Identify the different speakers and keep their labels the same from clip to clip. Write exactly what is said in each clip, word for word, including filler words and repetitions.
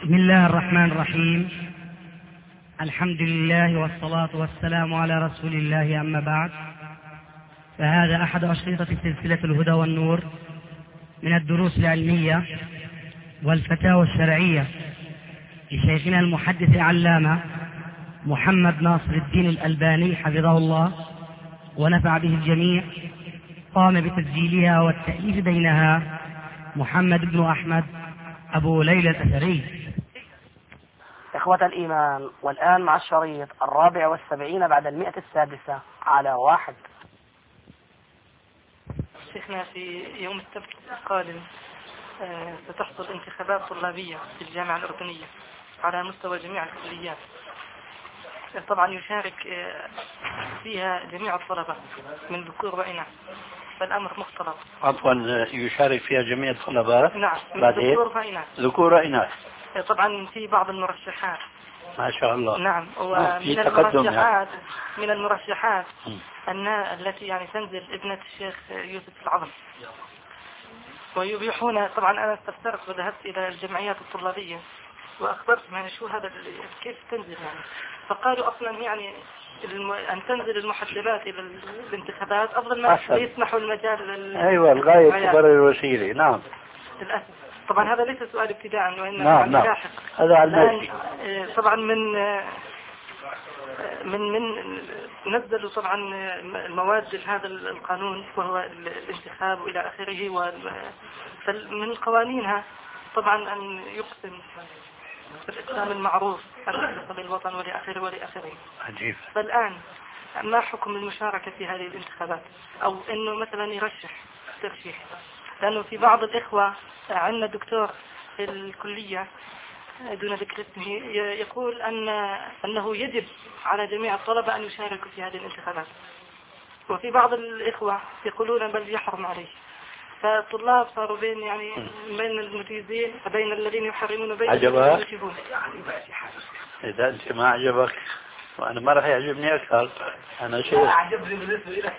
Speaker 1: بسم الله الرحمن الرحيم. الحمد لله والصلاة والسلام على رسول الله، أما بعد، فهذا أحد أشرطة سلسلة الهدى والنور من الدروس العلمية والفتاوى الشرعية لشيخنا المحدث العلامة محمد ناصر الدين الألباني حفظه الله ونفع به الجميع. قام بتسجيلها والتأليف بينها محمد بن أحمد أبو ليلى الأثري.
Speaker 2: إخوة الإيمان، والآن مع الشريط الرابع والسبعين بعد المئة السادسة على واحد.
Speaker 3: شيخنا، في يوم السبت القادم ستحصل انتخابات طلابية في الجامعة الأردنية على مستوى جميع الكليات. طبعا يشارك فيها جميع الطلبة من ذكور وإناث، فالأمر مختلط.
Speaker 4: عفوا، يشارك فيها جميع الطلبة؟
Speaker 3: نعم، من ذكور وإناث.
Speaker 4: ذكور وإناث.
Speaker 3: طبعا في بعض المرشحات.
Speaker 4: ما شاء الله.
Speaker 3: نعم، ومن المرشحات من المرشحات أن التي يعني تنزل ابنة الشيخ يوسف العظم، ويبيحون. طبعا أنا استفسرت وذهبت إلى الجمعيات الطلابية وأخبرت يعني شو هذا كيف تنزل يعني، فقالوا أصلا يعني أن تنزل المحجبات إلى الانتخابات أفضل ما يسمحوا المجال لل...
Speaker 4: أيوة، الغاية تبرر الوسيلة. نعم،
Speaker 3: للأسف. طبعا هذا ليس سؤال ابتداء وإنما
Speaker 4: نعم نعم.
Speaker 3: لاحق.
Speaker 4: هذا على
Speaker 3: طبعا من من من نزلوا طبعا المواد لهذا القانون وهو الانتخاب وإلى آخره، ومن قوانينها طبعا أن يقسم بالإسلام المعروف الخالص للوطن ولآخره ولآخره.
Speaker 4: عجيب.
Speaker 3: فالآن ما حكم المشاركة في هذه الانتخابات، أو إنه مثلا يرشح ترشيح؟ لأنه في بعض الإخوة عندنا دكتور في الكلية دون ذكر اسمه يقول أن أنه يجب على جميع الطلبة أن يشاركوا في هذه الانتخابات، وفي بعض الإخوة يقولون بل يحرم عليه. فالطلاب صاروا بين يعني بين المجيزين وبين الذين يحرمون وبين الذين يجيبون.
Speaker 4: إذا أنت ما عجبك وأنا ما راح يعجبني أكثر. أنا شيخ.
Speaker 5: عجبني بالنسبة إلى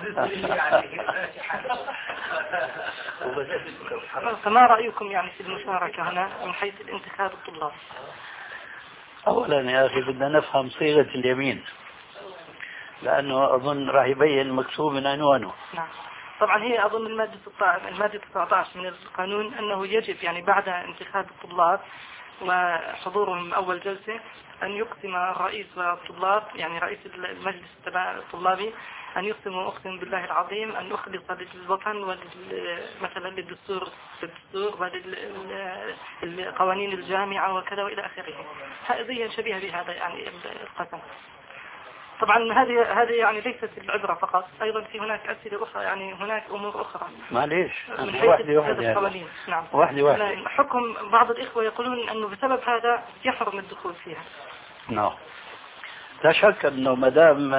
Speaker 5: الشيخ.
Speaker 3: فما رأيكم يعني في المشاركة هنا من حيث الانتخاب الطلاب؟
Speaker 4: أولا يا أخي بدنا نفهم صيغة اليمين، لأنه أظن راح يبين مكتوب من عنوانه.
Speaker 3: نعم. طبعا هي أظن المادة المادة تسعة عشر من القانون أنه يجب يعني بعد انتخاب الطلاب وحضورهم أول جلسة أن يقسم الرئيس والطلاب، يعني رئيس المجلس الطلابي، أن يقسم وأقسم بالله العظيم أن أخلص للوطن ومثلا للدستور للدستور وللقوانين الجامعة وكذا وإلى آخره. هذه شبيهة بهذا يعني القسم. طبعا هذه هذه يعني ليست العبرة فقط، أيضا في هناك أسئلة أخرى، يعني هناك أمور أخرى.
Speaker 4: معليش،
Speaker 3: من حيث القوانين. نعم.
Speaker 4: واحدة واحدة.
Speaker 3: حكم بعض الإخوة يقولون أنه بسبب هذا يحرم الدخول فيها.
Speaker 4: نعم. لا شك أنه مدام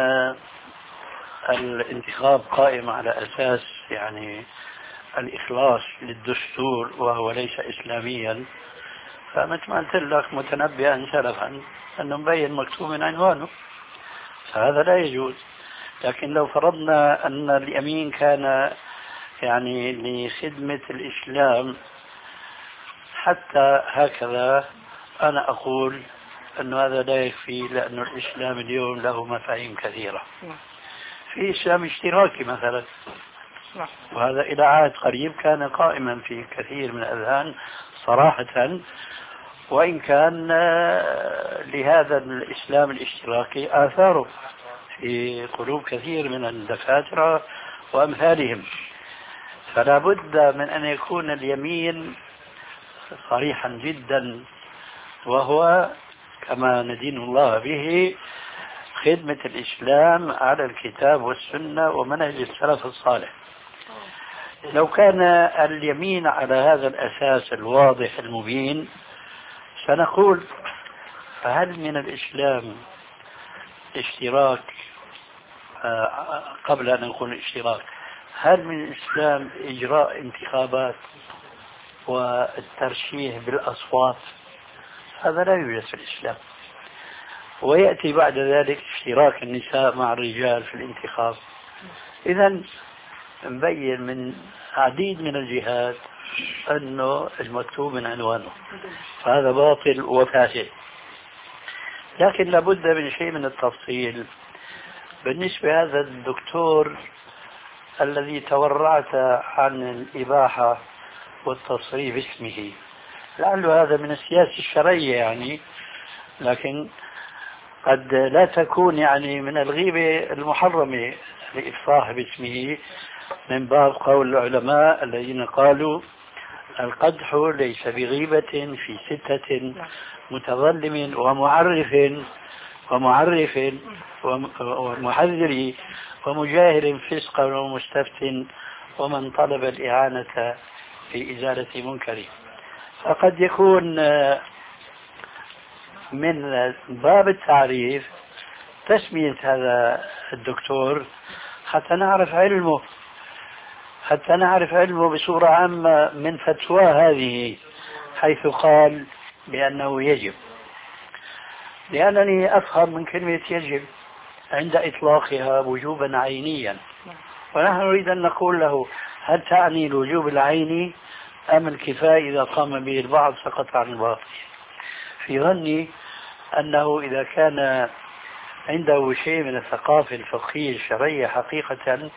Speaker 4: الانتخاب قائم على أساس يعني الإخلاص للدستور وهو ليس إسلاميا، فمثل ما قلت لك متنبئا سلفا أنه مبين مكتوب من عنوانه، فهذا لا يجوز. لكن لو فرضنا أن اليمين كان يعني لخدمة الإسلام حتى هكذا، أنا أقول أن هذا لا يكفي، لأن الإسلام اليوم له مفاهيم كثيرة. في إسلام اشتراكي مثلا، وهذا إلى عهد قريب كان قائما في كثير من الأذهان صراحة، وإن كان لهذا الإسلام الاشتراكي آثاره في قلوب كثير من الدكاترة وأمثالهم. فلا بد من أن يكون اليمين صريحا جدا، وهو كما ندين الله به خدمة الإسلام على الكتاب والسنة ومنهج السلف الصالح. لو كان اليمين على هذا الأساس الواضح المبين سنقول فهل من الإسلام اشتراك؟ قبل أن نقول اشتراك، هل من الإسلام إجراء انتخابات والترشيح بالأصوات؟ هذا لا يوجد في الإسلام. ويأتي بعد ذلك اشتراك النساء مع الرجال في الانتخاب. إذن مبين من عديد من الجهات أنه المكتوب من عنوانه، فهذا باطل وفاسد. لكن لابد من شيء من التفصيل بالنسبة هذا الدكتور الذي تورعت عن الإباحة والتصريف باسمه، لعل هذا من السياسة الشرعية يعني، لكن قد لا تكون يعني من الغيبة المحرمة الإفصاح باسمه، من باب قول العلماء الذين قالوا القدح ليس بغيبة في ستة متظلم ومعرف ومعرف ومحذر ومجاهر فسقا ومستفت ومن طلب الإعانة في إزالة منكر. فقد يكون من باب التعريف تسمية هذا الدكتور حتى نعرف علمه، حتى نعرف علمه بصورة عامة من فتوى هذه، حيث قال بأنه يجب. لأنني أفهم من كلمة يجب عند إطلاقها وجوبا عينيا، ونحن نريد أن نقول له هل تعني الوجوب العيني أم الكفاية إذا قام به البعض سقط عن الباقي؟ في ظني أنه إذا كان عنده شيء من الثقافة الفقهية الشرعية حقيقة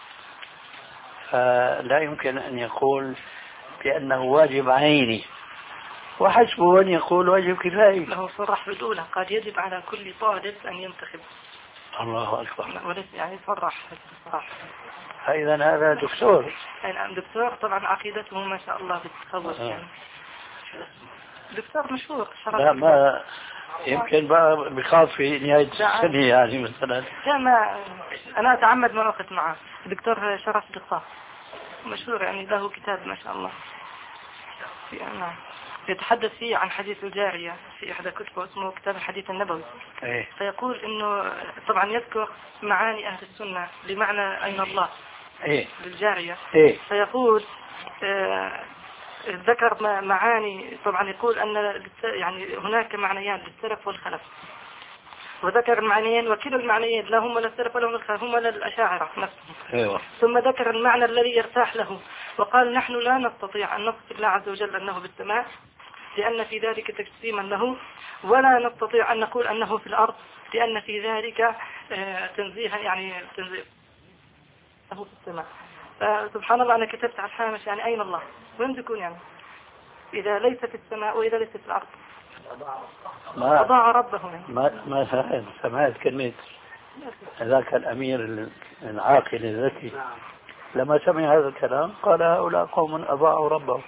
Speaker 4: فلا يمكن أن يقول بأنه واجب عيني، وحسبه أن يقول واجب كفائي.
Speaker 3: له صرح بالأولى قد يجب على كل طالب أن ينتخب.
Speaker 4: الله أكبر.
Speaker 3: وليس يعني صرح صراحة.
Speaker 4: فإذا هذا دكتور.
Speaker 3: نعم دكتور، طبعا عقيدته ما شاء الله بتتخوف يعني. دكتور مشهور.
Speaker 4: لا ما يمكن بقى بخاف في نهاية السنة يعني مثلا.
Speaker 3: لا ما أنا أتعمد ما أخذ معه. دكتور شرف دقاق مشهور يعني، له كتاب ما شاء الله نعم يتحدث فيه عن حديث الجارية في إحدى كتبه اسمه كتاب الحديث النبوي.
Speaker 4: إيه؟
Speaker 3: فيقول إنه طبعا يذكر معاني أهل السنة لمعنى أين الله
Speaker 4: إيه؟
Speaker 3: للجارية.
Speaker 4: إيه؟
Speaker 3: فيقول آه ذكر معاني، طبعا يقول أن يعني هناك معنيان للسلف والخلف، وذكر المعنيين وكلا المعنيين لا هم للسلف ولا هم للخلف، هم للأشاعرة نفسهم.
Speaker 4: أيوة.
Speaker 3: ثم ذكر المعنى الذي يرتاح له وقال نحن لا نستطيع أن نصف الله عز وجل أنه بالسماء لأن في ذلك تجسيما له، ولا نستطيع أن نقول أنه في الأرض لأن في ذلك تنزيها يعني تنزيه له في السماء. فسبحان الله أنا كتبت على الحامش يعني أين الله وين تكون يعني إذا ليس في السماء وإذا ليس في الأرض
Speaker 4: ما
Speaker 3: أضاع ربه يعني.
Speaker 4: ما ما سمعت كلمة ذاك الأمير العاقل الذكي لما سمع هذا الكلام قال هؤلاء قوم أضاعوا ربهم.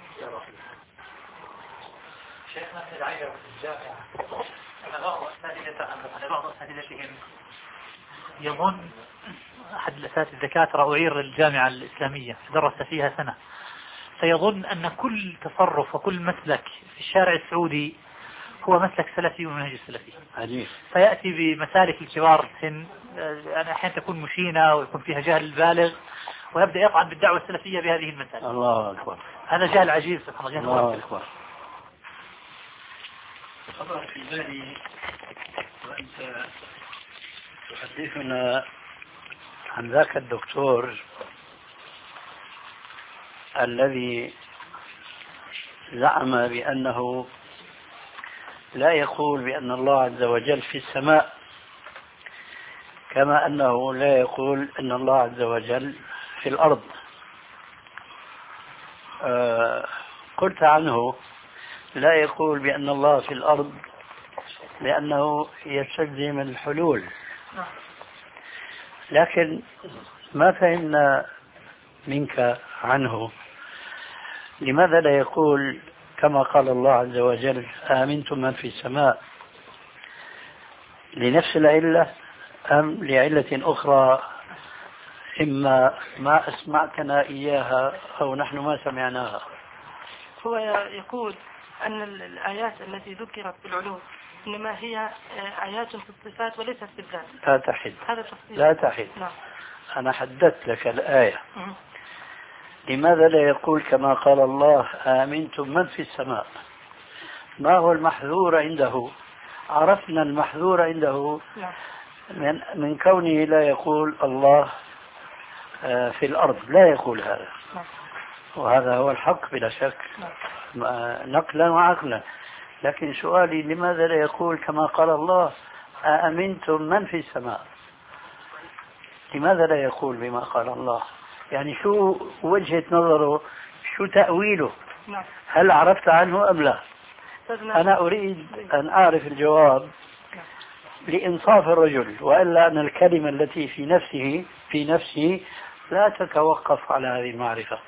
Speaker 5: شيخنا في العير في الجامعة أن بعض أساتذة بعض أساتذتهم يظن أحد الأساتذة الدكاترة أعير الجامعة الإسلامية درس فيها سنة، فيظن أن كل تصرف وكل مسلك في الشارع السعودي هو مسلك سلفي ومنهج السلفي.
Speaker 4: عجيب.
Speaker 5: فيأتي بمسالك الكبار السن يعني أحيانا تكون مشينة ويكون فيها جهل بالغ ويبدأ يطعن بالدعوة السلفية بهذه المسائل.
Speaker 4: الله أكبر.
Speaker 5: هذا جهل عجيب سبحان الله.
Speaker 4: الله أكبر. خطر في بالي وأنت تحدثنا عن ذاك الدكتور الذي زعم بأنه لا يقول بأن الله عز وجل في السماء كما أنه لا يقول أن الله عز وجل في الأرض. آه قلت عنه لا يقول بأن الله في الأرض لأنه يستلزم الحلول، لكن ما فهمنا منك عنه لماذا لا يقول كما قال الله عز وجل آمنتم من في السماء، لنفس العلة أم لعلة أخرى إما ما أسمعتنا إياها أو نحن ما سمعناها؟
Speaker 3: هو يقول أن الآيات التي ذكرت في العلوم إنما هي آيات في الصفات وليست في الذات.
Speaker 4: لا تحد.
Speaker 3: هذا تفصيل.
Speaker 4: لا تحد.
Speaker 3: نعم.
Speaker 4: أنا حددت لك الآية.
Speaker 3: م-
Speaker 4: لماذا لا يقول كما قال الله آمنتم من في السماء؟ ما هو المحذور عنده؟ عرفنا المحذور عنده
Speaker 3: نعم.
Speaker 4: من, من كونه لا يقول الله في الأرض، لا يقول هذا، وهذا هو الحق بلا شك نقلا وعقلا. لكن سؤالي لماذا لا يقول كما قال الله أأمنتم من في السماء؟ لماذا لا يقول بما قال الله؟ يعني شو وجهة نظره، شو تأويله؟ هل عرفت عنه أم لا؟ أنا أريد أن أعرف الجواب لإنصاف الرجل، وإلا أن الكلمة التي في نفسه في نفسه لا تتوقف على هذه المعرفة.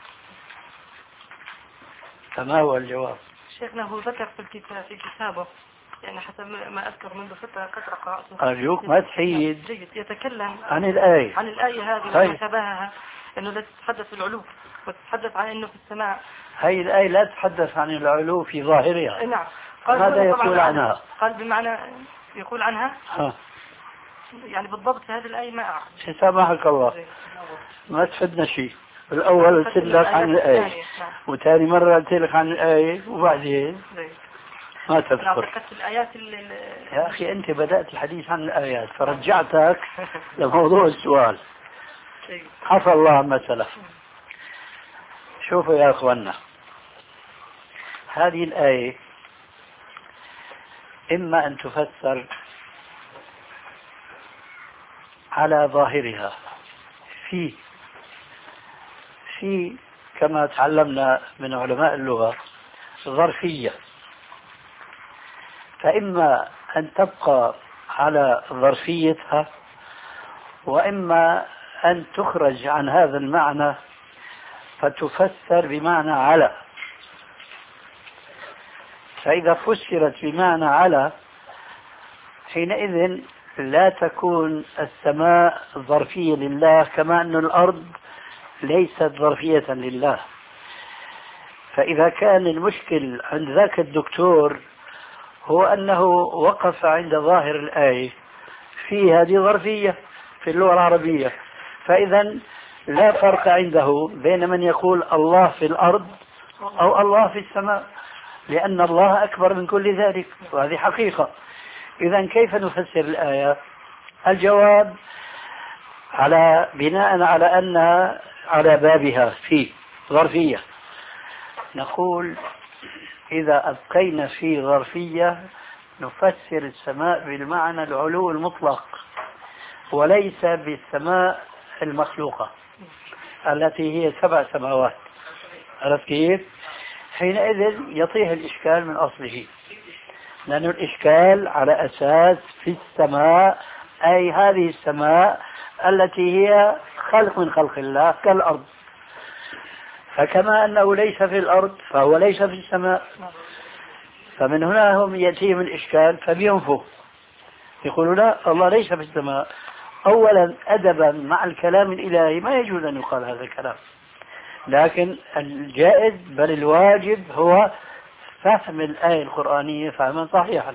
Speaker 4: فما هو الجواب؟
Speaker 3: شيخنا هو ذكر في الكتاب في كتابه، يعني حسب ما أذكر منذ فترة قد قرأته.
Speaker 4: أرجوك ما تحيد.
Speaker 3: جيد. يتكلم
Speaker 4: عن الآية
Speaker 3: عن الآية هذه
Speaker 4: طيب.
Speaker 3: وشبهها، أنه لا تتحدث في العلو وتتحدث عن أنه في السماء.
Speaker 4: هاي الآية لا تتحدث عن العلو في ظاهرها.
Speaker 3: نعم.
Speaker 4: ماذا يقول عنها؟
Speaker 3: قال بمعنى يقول عنها
Speaker 4: ها.
Speaker 3: يعني بالضبط في هذه الآية ما أعرف.
Speaker 4: سامحك الله، ما تفدنا شيء. الأول قلت لك عن الآية، وثاني مرة قلت لك عن الآية، وبعدين ما تذكر. يا أخي أنت بدأت الحديث عن الآيات فرجعتك لموضوع السؤال. عفى الله عما سلف. شوفوا يا أخوانا، هذه الآية إما أن تفسر على ظاهرها في في كما تعلمنا من علماء اللغة ظرفية، فإما أن تبقى على ظرفيتها، وإما أن تخرج عن هذا المعنى فتفسر بمعنى على. فإذا فسرت بمعنى على حينئذ لا تكون السماء ظرفية لله، كما أن الأرض ليست ظرفية لله. فإذا كان المشكل عند ذاك الدكتور هو أنه وقف عند ظاهر الآية في هذه ظرفية في اللغة العربية، فإذا لا فرق عنده بين من يقول الله في الأرض أو الله في السماء، لأن الله أكبر من كل ذلك، وهذه حقيقة. إذا كيف نفسر الآية؟ الجواب على بناء على أنها على بابها في ظرفية، نقول إذا أبقينا في ظرفية نفسر السماء بالمعنى العلو المطلق، وليس بالسماء المخلوقة التي هي سبع سماوات. عرفت كيف؟ حينئذ يطيح الإشكال من أصله، لأن الإشكال على أساس في السماء، أي هذه السماء التي هي خلق من خلق الله كالأرض، فكما أنه ليس في الأرض فهو ليس في السماء. فمن هنا هم يأتيهم الإشكال فبينفوا يقولون لا، الله ليس في السماء. أولا أدبا مع الكلام الإلهي ما يجوز أن يقال هذا الكلام، لكن الجائز بل الواجب هو فهم الآية القرآنية فهما صحيحا.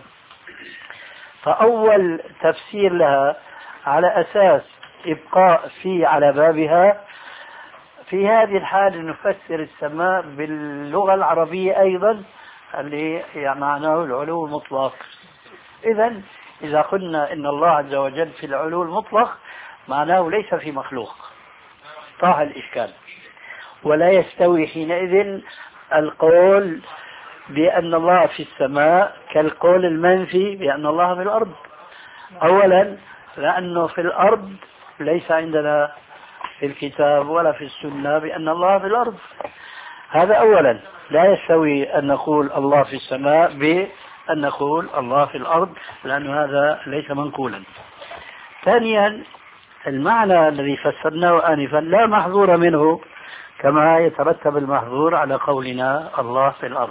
Speaker 4: فأول تفسير لها على أساس إبقاء في على بابها، في هذه الحالة نفسر السماء باللغة العربية أيضا اللي يعني معناه العلو المطلق. إذن إذا قلنا إن الله عز وجل في العلو المطلق معناه ليس في مخلوق، طاح الإشكال. ولا يستوي حينئذ القول بأن الله في السماء كالقول المنفي بأن الله في الأرض. أولا لأنه في الأرض ليس عندنا في الكتاب ولا في السنة بأن الله في الأرض، هذا أولا. لا يستوي أن نقول الله في السماء بأن نقول الله في الأرض، لأن هذا ليس منقولا. ثانيا المعنى الذي فسرناه آنفا لا محظور منه، كما يترتب المحظور على قولنا الله في الأرض.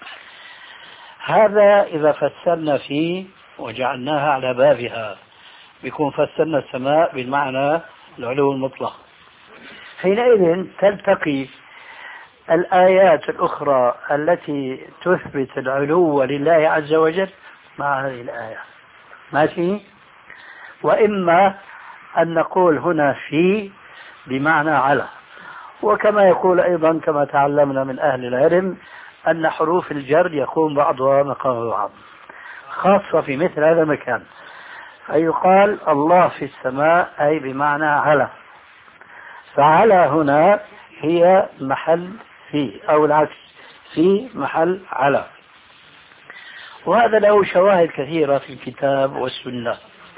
Speaker 4: هذا إذا فسرنا فيه وجعلناها على بابها بيكون فسرنا السماء بالمعنى العلو المطلق. حينئذ تلتقي الآيات الأخرى التي تثبت العلو لله عز وجل مع هذه الآية، ماشي؟ وإما أن نقول هنا في بمعنى على، وكما يقول أيضا كما تعلمنا من أهل العلم أن حروف الجر يقوم بعضها مقام بعض، خاصة في مثل هذا المكان. فيقال الله في السماء أي بمعنى على. فعلى هنا هي محل في، أو العكس، في محل على. وهذا له شواهد كثيرة في الكتاب والسنة.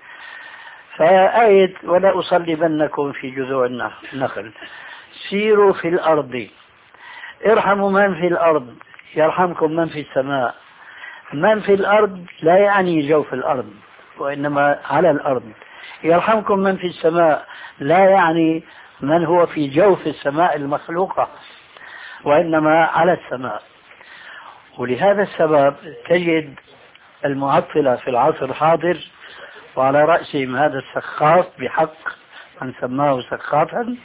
Speaker 4: فآية ولا أصلبنكم في جذوع النخل، سيروا في الأرض، ارحموا من في الأرض يرحمكم من في السماء. من في الأرض لا يعني جوف الأرض، وإنما على الأرض. يرحمكم من في السماء لا يعني من هو في جوف السماء المخلوقة، وإنما على السماء. ولهذا السبب تجد المعطلة في العصر الحاضر، وعلى رأسهم هذا السخاف بحق من سماه سخافا،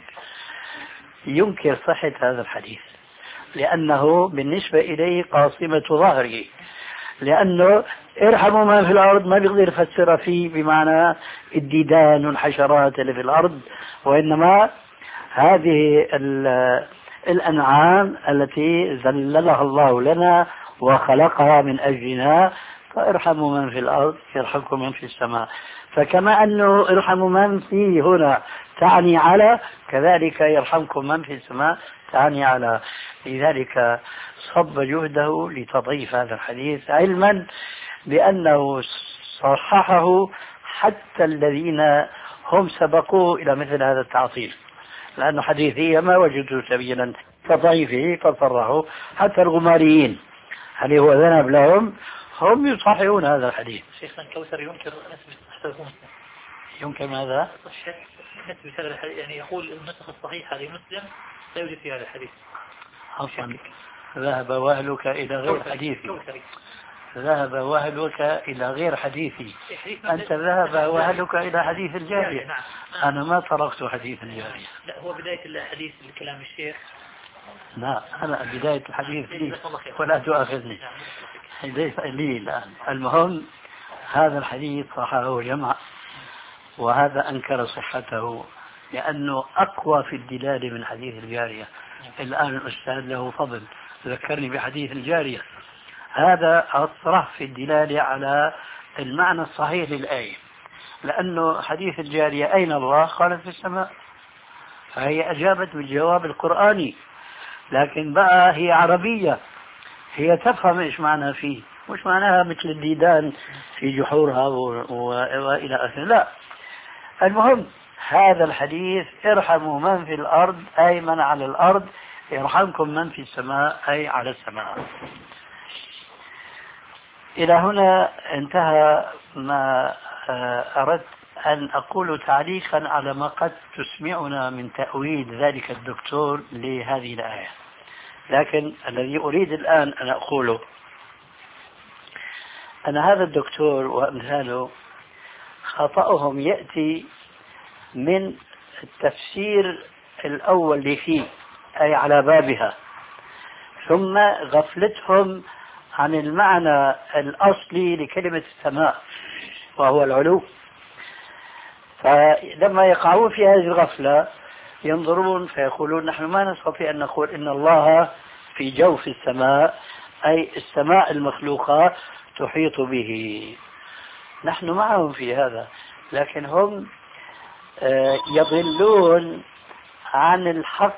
Speaker 4: ينكر صحة هذا الحديث، لأنه بالنسبة إليه قاصمة ظهره. لأنه ارحموا من في الأرض ما بيقدر يفسر فيه بمعنى الديدان والحشرات اللي في الأرض، وإنما هذه الأنعام التي ذللها الله لنا وخلقها من أجلنا. فارحموا من في الأرض يرحمكم من في السماء. فكما أنه ارحموا من فيه هنا تعني على، كذلك يرحمكم من في السماء تعني على. لذلك صب جهده لتضعيف هذا الحديث، علما بأنه صححه حتى الذين هم سبقوه إلى مثل هذا التعطيل، لأنه حديثية ما وجدوا سبيلا كضعيفه فصرحوا. حتى الغماريين هل هو ذنب لهم؟ هم يصححون هذا الحديث.
Speaker 5: شيخنا الكوثر ينكر نسبة مسلم.
Speaker 4: ينكر ماذا؟
Speaker 5: نسبة هذا الحديث، يعني يقول النسخ الصحيحة لمسلم لا يوجد في هذا الحديث.
Speaker 4: عفوا، ذهب وهلك إلى غير حديثي. ذهب وهلك إلى غير حديثي. أنت ذهب وهلك إلى حديث الجارية. أنا ما تركت حديث الجارية.
Speaker 5: لا، هو بداية الحديث لكلام الشيخ.
Speaker 4: لا، أنا بداية الحديث لي ولا تؤاخذني. ليس لي الآن. المهم هذا الحديث صححه جمع، وهذا أنكر صحته لأنه أقوى في الدلالة من حديث الجارية. الآن الأستاذ له فضل ذكرني بحديث الجارية، هذا أصرح في الدلالة على المعنى الصحيح للآية، لأنه حديث الجارية أين الله؟ قالت في السماء، فهي أجابت بالجواب القرآني. لكن بقى هي عربية، هي تفهم إيش معنى فيه، مش معناها مثل الديدان في جحورها وإلى آخره. لا، المهم هذا الحديث ارحموا من في الأرض أي من على الأرض، يرحمكم من في السماء أي على السماء. إلى هنا انتهى ما أردت أن أقول تعليقا على ما قد تسمعنا من تأويل ذلك الدكتور لهذه الآية. لكن الذي أريد الآن أن أقوله أن هذا الدكتور وأمثاله خطأهم يأتي من التفسير الأول اللي فيه أي على بابها، ثم غفلتهم عن المعنى الأصلي لكلمة السماء وهو العلو. فلما يقعون في هذه الغفلة ينظرون فيقولون نحن ما نستطيع أن نقول إن الله في جوف السماء أي السماء المخلوقة تحيط به. نحن معهم في هذا، لكن هم يضلون عن الحق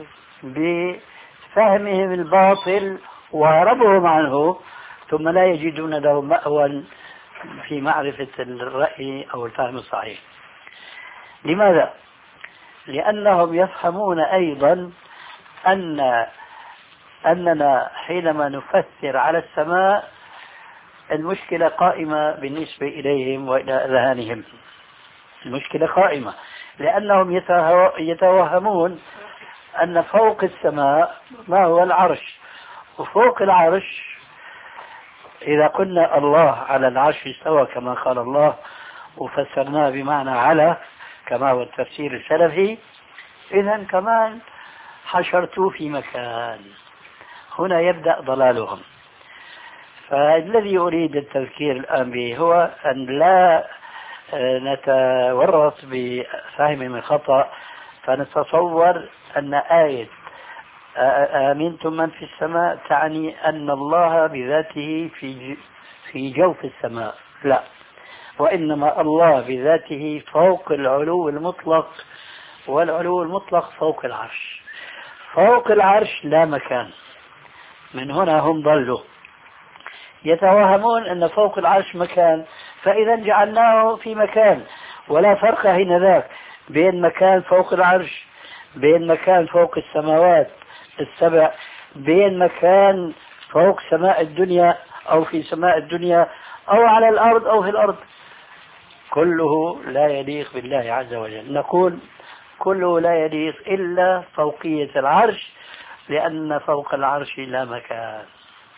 Speaker 4: بفهمهم الباطل وهربهم عنه، ثم لا يجدون له مأوى في معرفة الرأي أو الفهم الصحيح. لماذا؟ لأنهم يفهمون أيضا أن أننا حينما نفسر على السماء المشكلة قائمة بالنسبة إليهم وإلى أذهانهم. المشكلة قائمة لأنهم يتوهمون أن فوق السماء ما هو العرش، وفوق العرش إذا قلنا الله على العرش استوى كما قال الله وفسرناه بمعنى على كما هو التفسير السلفي، إذن كمان حشرتوا في مكان. هنا يبدأ ضلالهم. فالذي أريد التذكير الآن به هو أن لا نتورط بفهم من خطأ فنتصور أن آية آمنتم من في السماء تعني أن الله بذاته في في جوف السماء. لا، وإنما الله بذاته فوق العلو المطلق والعلو المطلق فوق العرش. فوق العرش لا مكان، من هنا هم ضلوا يتوهمون أن فوق العرش مكان، فإذا جعلناه في مكان، ولا فرق هنا ذاك بين مكان فوق العرش، بين مكان فوق السماوات السبع، بين مكان فوق سماء الدنيا أو في سماء الدنيا أو على الأرض أو في الأرض، كله لا يليق بالله عز وجل. نقول كله لا يليق إلا فوقية العرش، لأن فوق العرش لا مكان.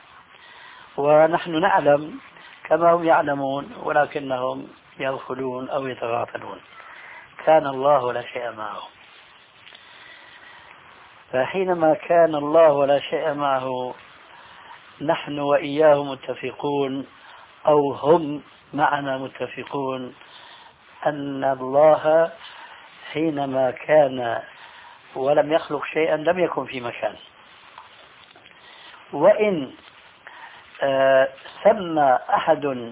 Speaker 4: ونحن نعلم كما هم يعلمون ولكنهم يغفلون أو يتغافلون. كان الله ولا شيء معه، فحينما كان الله ولا شيء معه نحن وإياه متفقون، أو هم معنا متفقون، أن الله حينما كان ولم يخلق شيئا لم يكن في مكان. وإن آه سمى أحد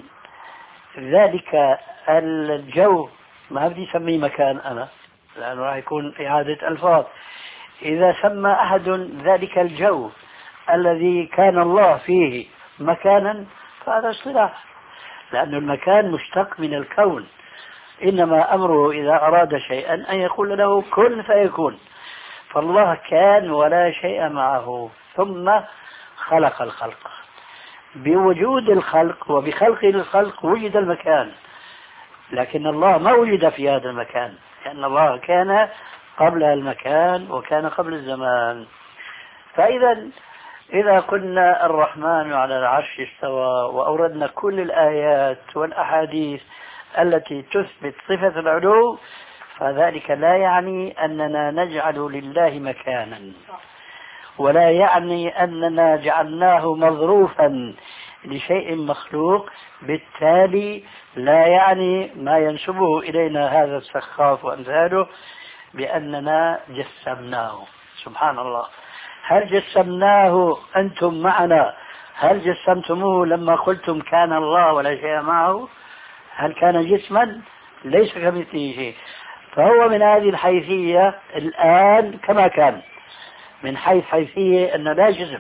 Speaker 4: ذلك الجو، ما بدي أسميه مكان أنا لأنه راح يكون إعادة ألفاظ، إذا سمى أحد ذلك الجو الذي كان الله فيه مكانا فهذا اصطلاح، لأن المكان مشتق من الكون، إنما أمره إذا أراد شيئا أن يقول له كن فيكون. فالله كان ولا شيء معه ثم خلق الخلق، بوجود الخلق وبخلق الخلق وجد المكان، لكن الله ما وجد في هذا المكان، لأن الله كان قبل المكان وكان قبل الزمان. فإذا إذا قلنا الرحمن على العرش استوى وأوردنا كل الآيات والأحاديث التي تثبت صفة العلو، فذلك لا يعني أننا نجعل لله مكانا، ولا يعني أننا جعلناه مظروفا لشيء مخلوق، بالتالي لا يعني ما ينسبه إلينا هذا السخاف وأمثاله بأننا جسمناه. سبحان الله، هل جسمناه أنتم معنا؟ هل جسمتموه لما قلتم كان الله ولا شيء معه؟ هل كان جسما؟ ليس كمثله شيء. فهو من هذه الحيثية الآن كما كان، من حيث حيثية أن لا جسم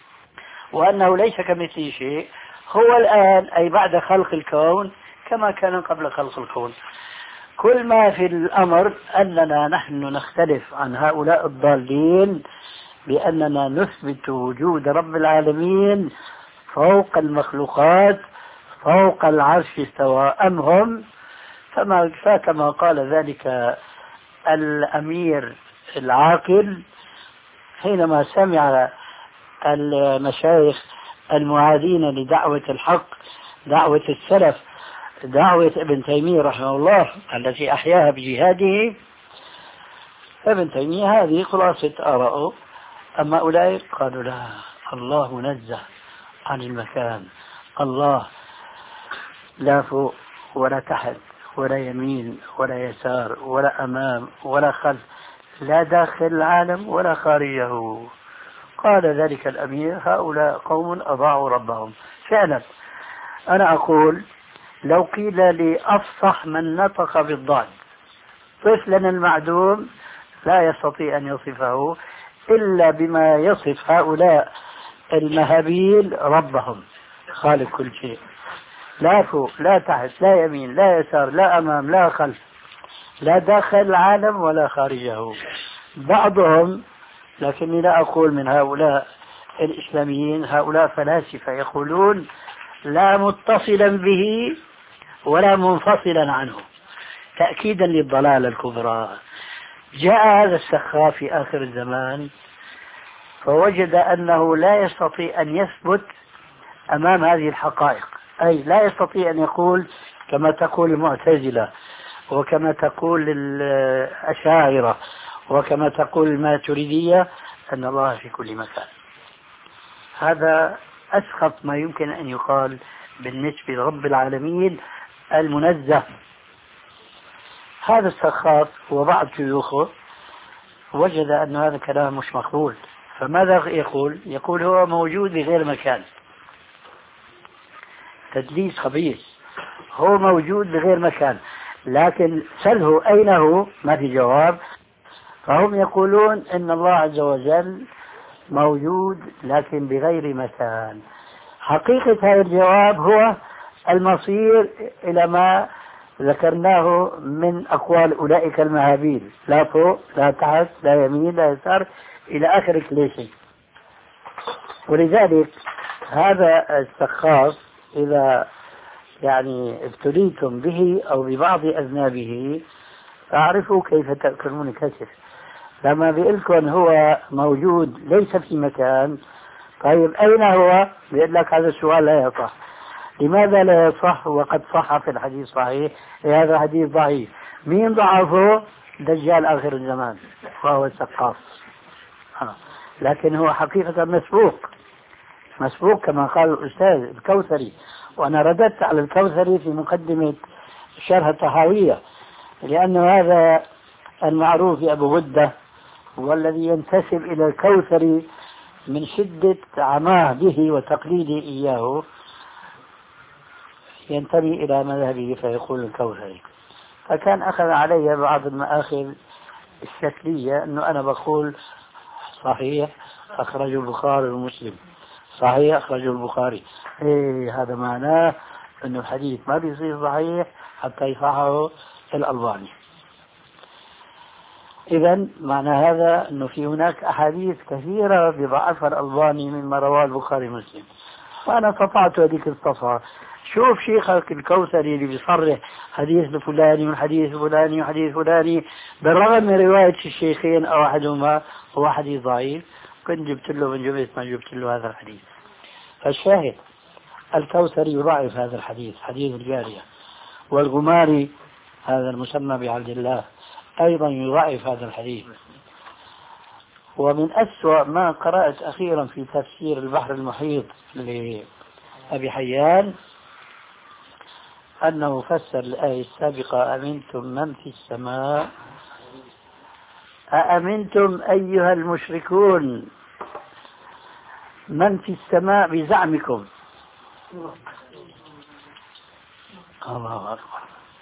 Speaker 4: وأنه ليس كمثله شيء، هو الآن أي بعد خلق الكون كما كان قبل خلق الكون. كل ما في الأمر أننا نحن نختلف عن هؤلاء الضالين بأننا نثبت وجود رب العالمين فوق المخلوقات، فوق العرش استوى أم هم. فما فكما قال ذلك الأمير العاقل حينما سمع المشايخ المعادين لدعوة الحق، دعوة السلف، دعوة ابن تيمية رحمه الله التي أحياها بجهاده، ابن تيمية هذه خلاصة آراءه. أما أولئك قالوا لا، الله منزه عن المكان، الله لا فوق ولا تحت ولا يمين ولا يسار ولا أمام ولا خلف، لا داخل العالم ولا خارجه. قال ذلك الأمير هؤلاء قوم أضاعوا ربهم. فعلا أنا أقول لو قيل لي أفصح من نطق بالضاد، طفلنا المعدوم لا يستطيع أن يصفه إلا بما يصف هؤلاء المهابيل ربهم، خالق كل شيء، لا فوق لا تحت لا يمين لا يسار لا أمام لا خلف، لا داخل العالم ولا خارجه. بعضهم، لكني لا أقول من هؤلاء الإسلاميين، هؤلاء فلاسفة يقولون لا متصلا به ولا منفصلا عنه، تأكيدا للضلالة الكبرى. جاء هذا السخاف في آخر الزمان فوجد أنه لا يستطيع أن يثبت أمام هذه الحقائق، أي لا يستطيع أن يقول كما تقول المعتزلة وكما تقول الأشاعرة وكما تقول الماتريدية أن الله في كل مكان. هذا أسخط ما يمكن أن يقال بالنسبة لرب العالمين المنزه. هذا السخاف وبعض شيوخه وجد أن هذا الكلام مش مقبول، فماذا يقول؟ يقول هو موجود بغير مكان. تدليس خبيث، هو موجود بغير مكان، لكن سله أين هو ما في جواب.
Speaker 6: فهم يقولون إن الله عز وجل موجود لكن بغير مكان. حقيقة هذا الجواب هو المصير إلى ما ذكرناه من أقوال أولئك المهابيل، لا فوق لا تحت لا يمين لا يسار إلى آخر كليشة. ولذلك هذا السخاف إذا يعني ابتليتم به أو ببعض أذنابه فاعرفوا كيف تأكلون كشف. لما بيقولكم هو موجود ليس في مكان، طيب أين هو؟ بيقول لك هذا السؤال لا يصح. لماذا لا يصح وقد صح في الحديث صحيح؟ هذا حديث ضعيف. مين ضعفه؟ دجال آخر الزمان وهو السقاف. لكن هو حقيقة مسبوق مسبوق كما قال الأستاذ الكوثري، وأنا رددت على الكوثري في مقدمة شرح الطحاوية، لأن هذا المعروف أبو غدة والذي ينتسب إلى الكوثري من شدة عماه به وتقليده إياه ينتمي إلى مذهبه فيقول الكوثري. فكان أخذ علي بعض المآخذ الشكلية أنه أنا بقول صحيح أخرج البخاري ومسلم، صحيح أخرج البخاري، إيه هذا معناه أنه الحديث ما بيصير صحيح حتى يصححه الألباني. إذن معنى هذا أنه في هناك أحاديث كثيرة بضعفها الألباني مما رواه البخاري ومسلم. وأنا قطعت هذيك الصفحة. شوف شيخك الكوثري اللي بيصرح حديث الفلاني والحديث الفلاني وحديث فلاني بالرغم من رواية الشيخين أو أحدهما هو حديث ضعيف، كنت جبت له من جملة ما جبت له هذا الحديث. فالشاهد الكوثري يضعف هذا الحديث حديث الجارية، والغماري هذا المسمى بعبد الله أيضا يضعف هذا الحديث. ومن أسوأ ما قرأت أخيرا في تفسير البحر المحيط لأبي حيان أنه فسر الآية السابقة أأمنتم من في السماء أأمنتم أيها المشركون من في السماء بزعمكم. الله أكبر.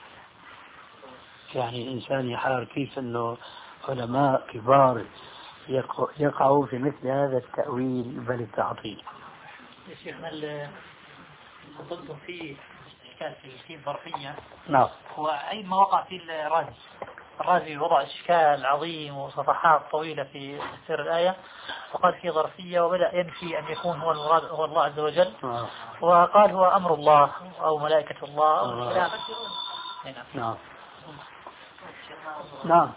Speaker 6: يعني الإنسان يحار كيف أنه علماء كبار يقعوا في مثل هذا التأويل بل التعطيل.
Speaker 5: يا شيخنا حضرتم في إشكال في الظرفية.
Speaker 6: نعم.
Speaker 5: هو أي ما وقع في الرازي الرازي وضع إشكال عظيم وصفحات طويلة في تفسير الآية، وقال في ظرفية وبدأ ينفي أن يكون هو المراد هو الله عز وجل.
Speaker 6: نعم.
Speaker 5: وقال هو أمر الله أو ملائكة الله أو
Speaker 6: نعم. نعم. نعم.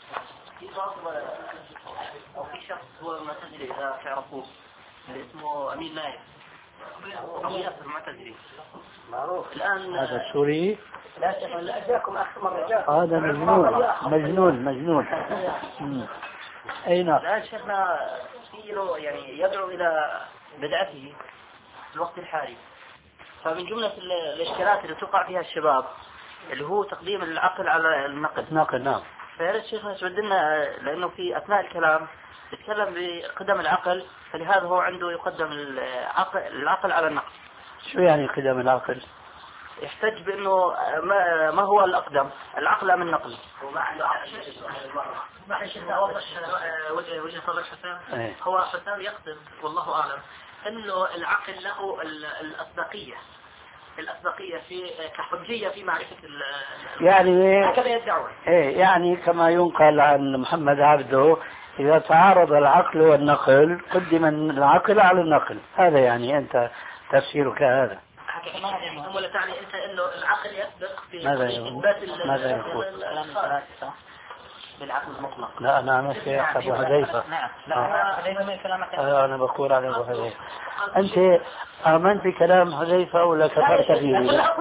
Speaker 2: أو في شخص هو معتزلي إذا تعرفوه اسمه أمين نايف أبو ياسر المعتزلي معروف الآن.
Speaker 6: هذا السوري؟
Speaker 2: لا شيخ لا جاكم آخر مرة جاكم.
Speaker 6: هذا مجنون مجنون مجنون. أي نعم.
Speaker 2: لا شيخنا في له يعني يدعو إلى بدعته في الوقت الحالي. فمن جملة الاشكالات اللي توقع فيها الشباب اللي هو تقديم العقل على النقل.
Speaker 6: نقل نعم.
Speaker 2: فيا شيخنا تود لنا لأنه في أثناء الكلام يتكلم بقدم العقل، فلهذا هو عنده يقدم العقل, العقل على النقل.
Speaker 6: شو يعني قدم العقل؟
Speaker 2: يحتج بأنه ما, ما هو الأقدم العقل أم النقل. وما عنده ما حيشنا أوضح وجه وجه نظر حسام. هو حسام يقدم والله أعلم أنه العقل له الأسبقية الأسبقية في كحجية في معرفة
Speaker 6: يعني
Speaker 2: هكذا يدعون.
Speaker 6: إيه يعني كما ينقل عن محمد عبده إذا تعارض العقل والنقل قدم العقل على النقل. هذا يعني أنت تفسيرك هذا.
Speaker 2: ولا تعني أنت إنه العقل يسبق في
Speaker 6: إثبات ماذا يقول
Speaker 2: بالعقل المطلق.
Speaker 6: لا أنا ماشي أبو حذيفة.
Speaker 2: نعم لا هذا من كلامك.
Speaker 6: أنا بقول على أبو حذيفة. أنت آمنت بكلام حذيفة ولا كفرت فيه؟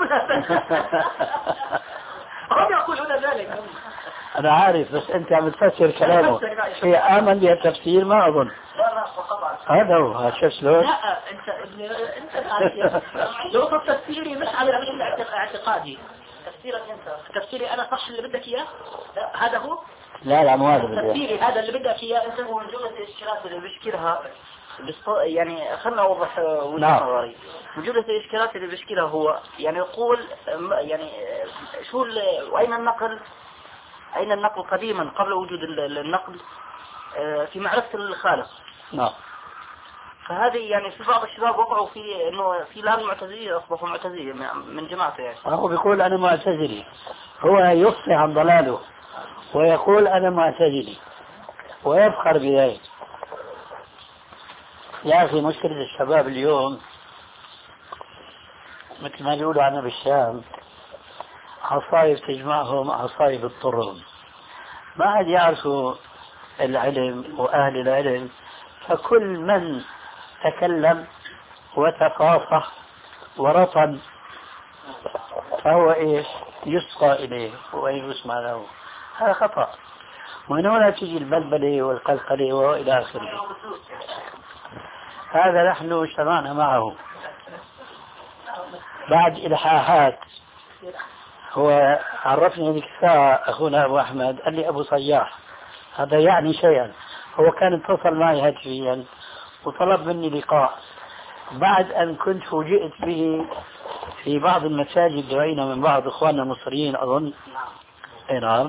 Speaker 2: هم يقولون ذلك.
Speaker 6: أنا عارف بس أنت عم تفسر كلامه. هي آمن بالتفسير ما أظن. هذا هو هذا شلون؟
Speaker 2: لا أنت أنت لو تفسيري مش على غير اعتقادي. تفسيرك أنت تفسيري أنا صح اللي بدك إياه هذا هو.
Speaker 6: لا لا مو هذا
Speaker 2: تفسيري هذا اللي بدك إياه أنت هو من جملة الإشكالات اللي بيشكلها يعني خلنا أوضح وجهة نظري. من جملة الإشكالات اللي بيشكلها هو يعني يقول يعني شو وأين النقل أين النقل قديما قبل وجود النقل في معرفة الخالق.
Speaker 6: نعم.
Speaker 2: فهذه يعني في بعض الشباب وقعوا في انه في الان المعتزلية اصبحوا معتزلية من جماعته يعني.
Speaker 6: هو بيقول انا معتزلي، هو يخفي عن ضلاله ويقول انا معتزلي ويفخر بذلك. يا اخي مشكلة الشباب اليوم مثل ما بيقولوا عنا بالشام عصايب تجمعهم عصايب تضرهم، ما عاد يعرفوا العلم واهل العلم، فكل من تكلم وتفاصح ورطن فهو ايش يسقى اليه ويسمع له. هذا خطأ، ومن هنا تجي البلبلة والقلقلة والى اخره. هذا نحن اجتمعنا معه بعد الحاحات. هو عرفني هذيك الساعة اخونا ابو احمد قال لي ابو صياح، هذا يعني شيئا. هو كان اتصل معي هاتفيا وطلب مني لقاء بعد أن كنت فوجئت به في بعض المساجد دعينا من بعض إخواننا المصريين أظن. نعم.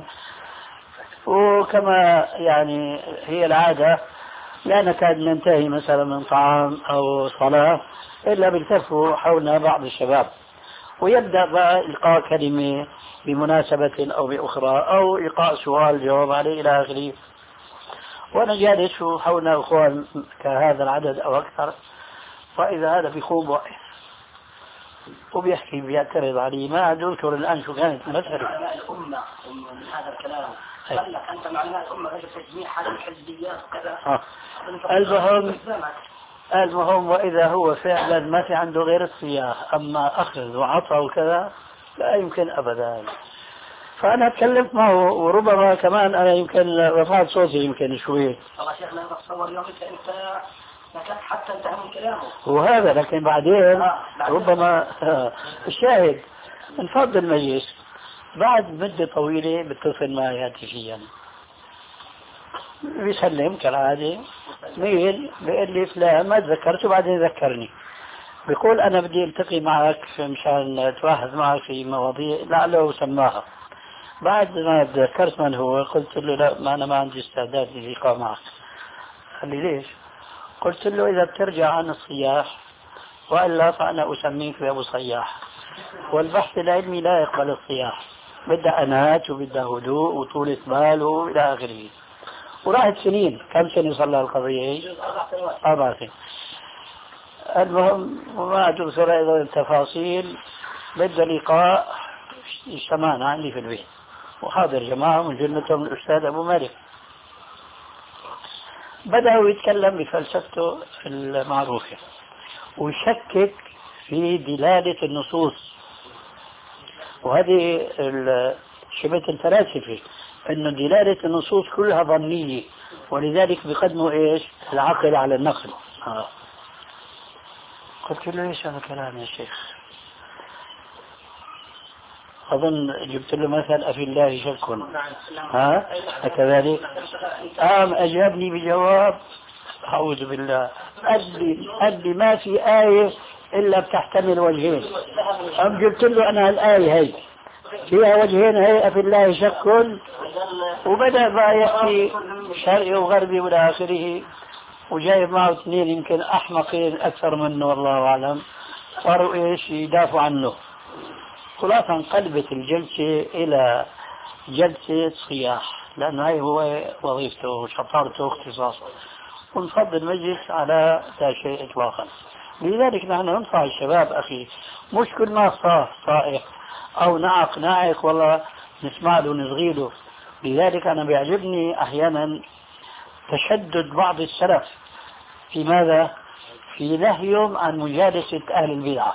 Speaker 6: وكما يعني هي العادة لا نكاد ننتهي مثلا من طعام أو صلاة إلا بيلتفوا حولنا بعض الشباب ويبدأ بقى إلقاء كلمة بمناسبة أو بأخرى أو إلقاء سؤال جواب عليه إلى آخره. وأنا جالس حولنا أخوان كهذا العدد أو أكثر، فإذا هذا بيخوض وقف وبيحكي بيعترض علي. ما أذكر الآن شو كانت المسألة.
Speaker 2: الأمة من هذا الكلام قال لك أنت مع الأمة غير تجميع هذه الحزبيات وكذا.
Speaker 6: آه. المهم المهم وإذا هو فعلا ما في عنده غير الصياح، أما أخذ وعطى وكذا لا يمكن أبدا. فأنا تكلمت معه وربما كمان أنا يمكن رفعت صوتي يمكن شوي.
Speaker 2: والله شيخنا بتصور يوم أنت أنت حتى انتهى من كلامه
Speaker 6: وهذا، لكن بعدين ربما الشاهد من فضل المجلس بعد مدة طويلة بتصل معي هاتفيا بيسلم كالعادة، ميل بيقول لي فلان ما تذكرته بعدين ذكرني، بيقول أنا بدي التقي معك مشان أتواحد معك في مواضيع لعله سماها. بعد ما تذكرت من هو قلت له لا ما أنا ما عندي استعداد للقاء معك. قال لي ليش؟ قلت له إذا بترجع عن الصياح وإلا فأنا أسميك بأبو صياح، والبحث العلمي لا يقبل الصياح، بدأ أنات وبدأ هدوء وطولة بال وإلى آخره. وراحت سنين، كم سنة صلى القضية؟ أربع سنين. المهم وما تذكر أيضا التفاصيل. بدأ لقاء اجتمعنا عندي في البيت وحاضر جماعة من جنتهم الأستاذ أبو مالك. بدأوا يتكلم بفلسفته المعروفة ويشكك في دلالة النصوص، وهذه شبه الفلاسفة أن دلالة النصوص كلها ظنية ولذلك بيقدموا إيش العقل على النقل. آه. قلت له إيش هذا الكلام يا شيخ؟ أظن جبت له مثل أفي الله شك. ها كذلك قام أجابني بجواب أعوذ بالله، قال لي ما في آية إلا بتحتمل وجهين. أم جبت له أنا الآية هي فيها وجهين، هي أفي الله شك، وبدأ بقى يحكي شرقي وغربي والى آخره، وجايب معه اثنين يمكن أحمقين أكثر منه والله أعلم، صاروا إيش يدافعوا عنه. خلاصة انقلبت الجلسة إلى جلسة صياح، لأنه هاي هو وظيفته وشطارته واختصاصه، ونفضل المجلس على لا شيء إطلاقا. لذلك نحن ننصح الشباب أخي، مش كل ما صاح صائح أو نعق ناعق والله نسمع له ونصغي له. لذلك أنا بيعجبني أحيانا تشدد بعض السلف في ماذا؟ في نهيهم عن مجالسة أهل البدعة،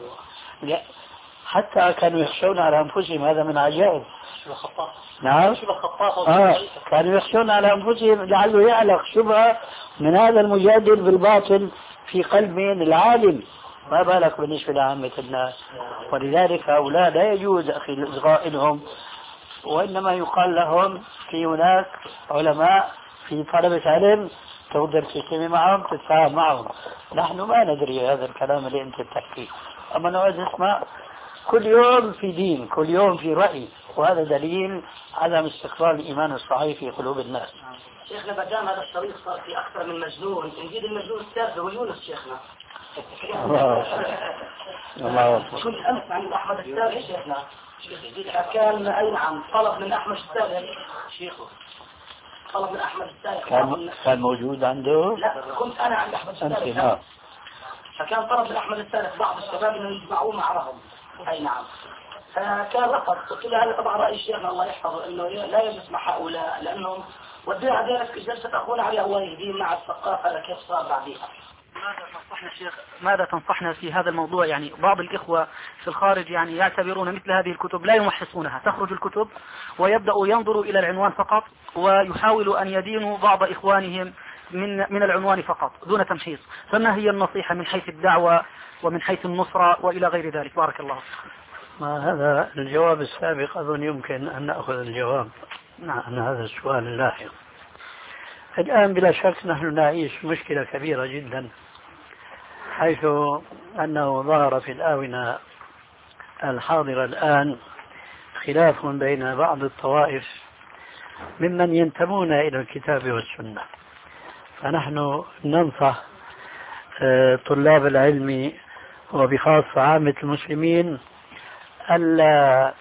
Speaker 6: حتى كانوا يخشون على أنفسهم. هذا من عجائب. نعم. آه. كانوا يخشون على أنفسهم لعله يعلق شبهة من هذا المجادل بالباطل في قلب العالم، ما بالك بالنسبة لعامة الناس. ولذلك هؤلاء لا يجوز أخي الإصغاء لهم، وإنما يقال لهم في هناك علماء في طلبة علم تقدر تسمي معهم تتفاهم معهم. نحن ما ندري هذا الكلام اللي أنت تحكيه، أما نقعد نسمع كل يوم في دين، كل يوم في رأي، وهذا دليل عدم استقرار الإيمان الصحيح في قلوب الناس.
Speaker 2: شيخنا ما دام هذا الشريط صار في أكثر من مجنون، نجيب المجنون الثالث هو يونس شيخنا.
Speaker 6: الله أكبر.
Speaker 2: كنت أمس عند أحمد الثالث شيخنا، كان أي نعم طلب من أحمد الثالث شيخه، طلب من أحمد الثالث
Speaker 6: كان كان موجود عنده؟
Speaker 2: لا كنت أنا عند أحمد الثالث، فكان طلب من أحمد الثالث بعض الشباب أن يجمعوه معهم. أي نعم. فكان رفض، قلت له هذا طبعا رأي شيخنا الله يحفظه انه لا يجلس مع هؤلاء لانهم ودينا ذلك جلسة اخونا علي الله يهديه مع الثقافة على كيف صار بعديها.
Speaker 5: ماذا تنصحنا شيخ ماذا تنصحنا في هذا الموضوع؟ يعني بعض الإخوة في الخارج يعني يعتبرون مثل هذه الكتب لا يمحصونها، تخرج الكتب ويبدأوا ينظروا إلى العنوان فقط ويحاولوا أن يدينوا بعض إخوانهم من من العنوان فقط دون تمحيص، فما هي النصيحة من حيث الدعوة ومن حيث النصرة وإلى غير ذلك؟ بارك الله فيك.
Speaker 6: ما هذا الجواب السابق أظن يمكن أن نأخذ الجواب عن هذا السؤال اللاحق. الآن بلا شك نحن نعيش مشكلة كبيرة جدا، حيث أنه ظهر في الآونة الحاضرة الآن خلاف بين بعض الطوائف ممن ينتمون إلى الكتاب والسنة. فنحن ننصح طلاب العلم وبخاصة عامة المسلمين ألا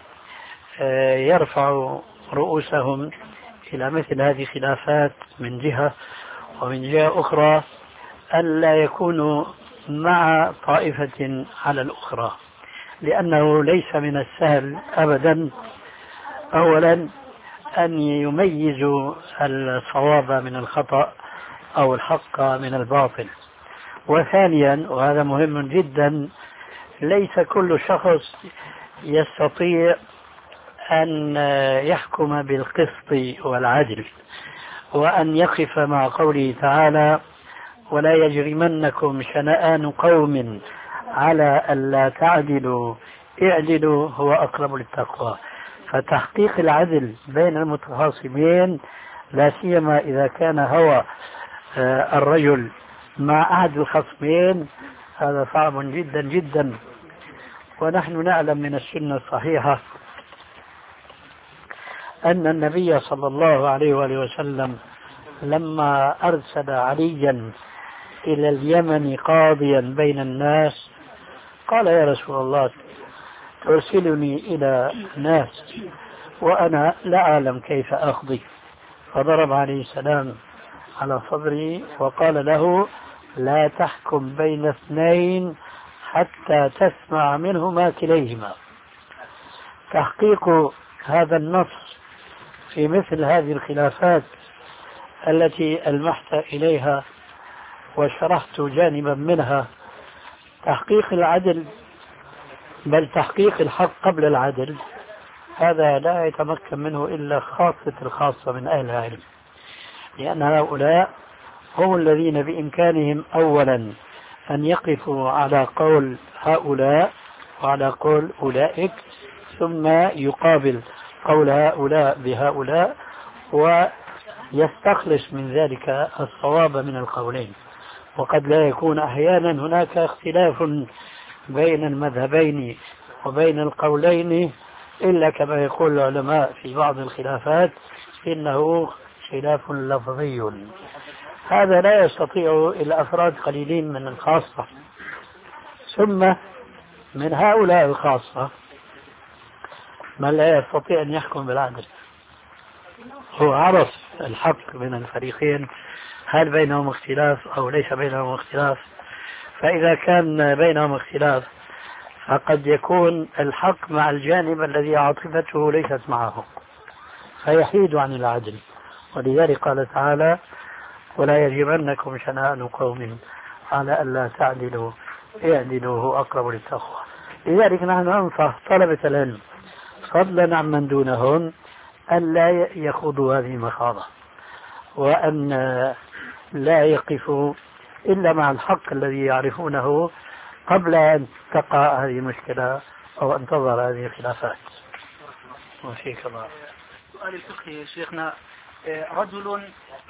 Speaker 6: يرفعوا رؤوسهم إلى مثل هذه الخلافات من جهة، ومن جهة أخرى ألا يكونوا مع طائفة على الأخرى، لأنه ليس من السهل أبدا أولا أن يميزوا الصواب من الخطأ أو الحق من الباطل، وثانيا وهذا مهم جدا ليس كل شخص يستطيع أن يحكم بالقسط والعدل وأن يقف مع قوله تعالى ولا يجرمنكم شنآن قوم على ألا تعدلوا اعدلوا هو أقرب للتقوى. فتحقيق العدل بين المتخاصمين لا سيما إذا كان هو الرجل مع أحد الخصمين هذا صعب جدا جدا. ونحن نعلم من السنة الصحيحة أن النبي صلى الله عليه وآله وسلم لما أرسل عليا إلى اليمن قاضيا بين الناس قال يا رسول الله ترسلني إلى ناس وأنا لا أعلم كيف أقضي، فضرب عليه السلام على صدري وقال له لا تحكم بين اثنين حتى تسمع منهما كليهما. تحقيق هذا النص في مثل هذه الخلافات التي ألمحت إليها وشرحت جانبا منها، تحقيق العدل بل تحقيق الحق قبل العدل، هذا لا يتمكن منه إلا خاصة الخاصة من أهل العلم، لأن هؤلاء هم الذين بإمكانهم أولا أن يقفوا على قول هؤلاء وعلى قول أولئك، ثم يقابل قول هؤلاء بهؤلاء ويستخلص من ذلك الصواب من القولين. وقد لا يكون أحيانا هناك اختلاف بين المذهبين وبين القولين إلا كما يقول العلماء في بعض الخلافات إنه خلاف لفظي، هذا لا يستطيع إلا أفراد قليلين من الخاصة. ثم من هؤلاء الخاصة من لا يستطيع أن يحكم بالعدل، هو عرف الحق من الفريقين هل بينهم اختلاف أو ليس بينهم اختلاف، فإذا كان بينهم اختلاف فقد يكون الحق مع الجانب الذي عاطفته ليست معه فيحيد عن العدل. ولذلك قال تعالى ولا يجرمنكم شنآن قوم على ألا تعدلوا اعدلوا هو أقرب للتقوى. لذلك نحن ننصح طلبة العلم فضلا عن من دونهم أن لا يخوضوا هذه المخاضة، وأن لا يقفوا إلا مع الحق الذي يعرفونه قبل أن تقع هذه المشكلة أو أن تظهر هذه الخلافات. وفيك الله.
Speaker 5: سؤال الفقهي شيخنا، رجل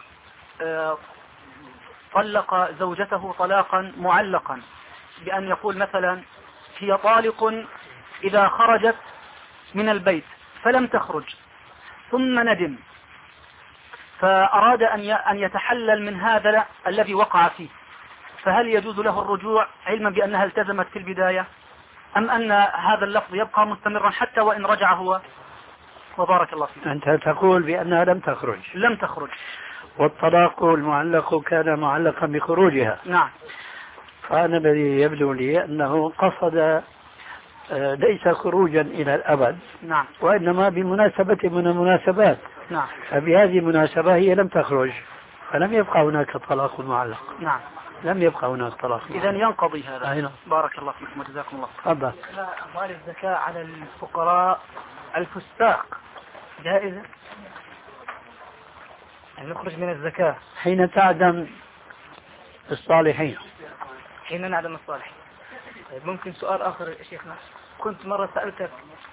Speaker 5: طلق زوجته طلاقا معلقا بأن يقول مثلا هي طالق إذا خرجت من البيت
Speaker 7: فلم تخرج ثم ندم فأراد أن يتحلل من هذا الذي وقع فيه، فهل يجوز له الرجوع علما بأنها التزمت في البداية، أم أن هذا اللفظ يبقى مستمرا حتى وإن رجع هو؟ وبارك الله فيك.
Speaker 6: أنت تقول بأنها لم تخرج.
Speaker 7: لم تخرج.
Speaker 6: والطلاق المعلق كان معلقا بخروجها.
Speaker 7: نعم.
Speaker 6: فأنا الذي يبدو لي أنه قصد ليس خروجا إلى الأبد.
Speaker 7: نعم.
Speaker 6: وإنما بمناسبة من المناسبات.
Speaker 7: نعم.
Speaker 6: فبهذه المناسبة هي لم تخرج، فلم يبقى هناك طلاق معلق.
Speaker 7: نعم.
Speaker 6: لم يبقى هناك طلاق.
Speaker 7: إذا ينقضي هذا.
Speaker 6: أينا.
Speaker 7: بارك الله فيكم وجزاكم الله.
Speaker 6: تفضل.
Speaker 7: أموال الزكاة على الفقراء الفساق جائزة؟ أن نخرج من الزكاة
Speaker 6: حين تعدم الصالحين.
Speaker 7: حين نعدم الصالحين. طيب ممكن سؤال آخر يا شيخنا؟ كنت مرة سألتك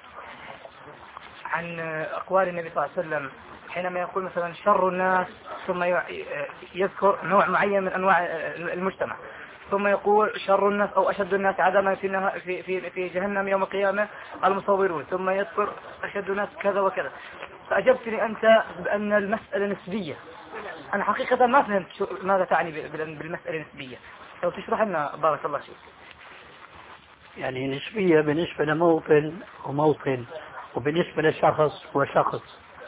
Speaker 7: عن أقوال النبي صلى الله عليه وسلم حينما يقول مثلا شر الناس، ثم يذكر نوع معين من أنواع المجتمع، ثم يقول شر الناس أو أشد الناس عذابا في في في في جهنم يوم القيامة المصورون، ثم يذكر أشد الناس كذا وكذا. فأجبتني أنت بأن المسألة نسبية. أنا حقيقة ما فهمت ماذا تعني بالمسألة النسبية، لو تشرح لنا بارك الله فيك.
Speaker 6: يعني نسبية بالنسبة لموطن وموطن، وبالنسبة لشخص وشخص،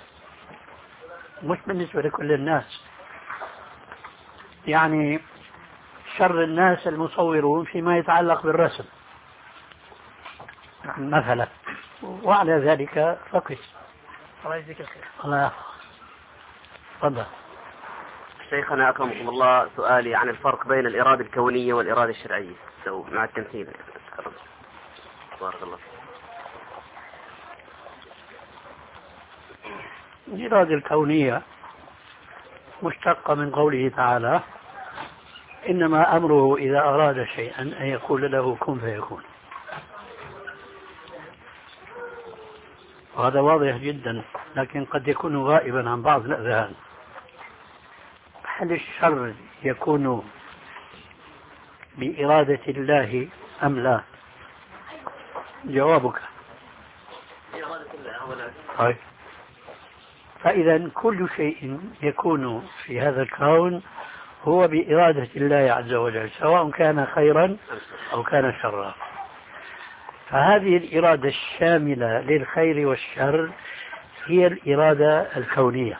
Speaker 6: مش بالنسبة لكل الناس. يعني شر الناس المصورون فيما يتعلق بالرسم مثلا، وعلى ذلك فقس.
Speaker 7: الله يجزيك الخير.
Speaker 6: الله. تفضل.
Speaker 8: شيخنا أكرمكم الله، سؤالي عن الفرق بين الإرادة الكونية والإرادة الشرعية لو مع التمثيل. بارك الله فيك.
Speaker 6: الإرادة الكونية مشتقة من قوله تعالى إنما أمره إذا أراد شيئا أن يقول له كن فيكون. وهذا واضح جدا، لكن قد يكون غائبا عن بعض الأذهان. هل الشر يكون بإرادة الله أم لا؟ جوابك. طيب. فإذا كل شيء يكون في هذا الكون هو بإرادة الله عز وجل، سواء كان خيرا أو كان شرا. فهذه الإرادة الشاملة للخير والشر هي الإرادة الكونية.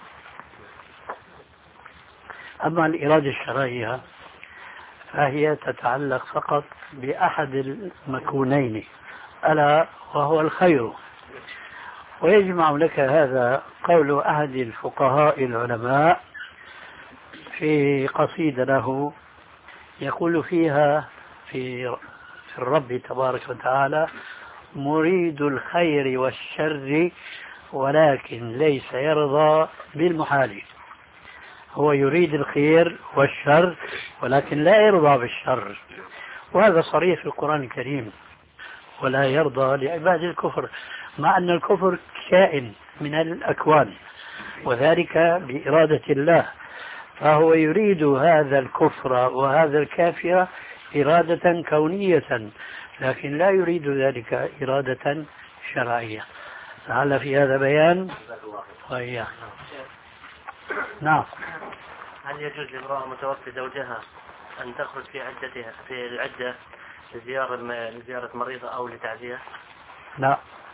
Speaker 6: أما الإرادة الشرعية فهي تتعلق فقط بأحد المكونين، ألا وهو الخير. ويجمع لك هذا قول أحد الفقهاء العلماء في قصيدة له يقول فيها في الرب تبارك وتعالى مريد الخير والشر ولكن ليس يرضى بالمحال. هو يريد الخير والشر ولكن لا يرضى بالشر، وهذا صريح في القرآن الكريم. ولا يرضى لعباد الكفر، مع أن الكفر كائن من الأكوان وذلك بإرادة الله، فهو يريد هذا الكفر وهذا الكافر إرادة كونية، لكن لا يريد ذلك إرادة شرعية. لعل في هذا بيان. وإياه. نعم.
Speaker 9: هل يجوز لامرأة متوفي زوجها أن تخرج في عدتها في العدة لزيارة لزيارة مريضة أو لتعزية؟
Speaker 6: لا،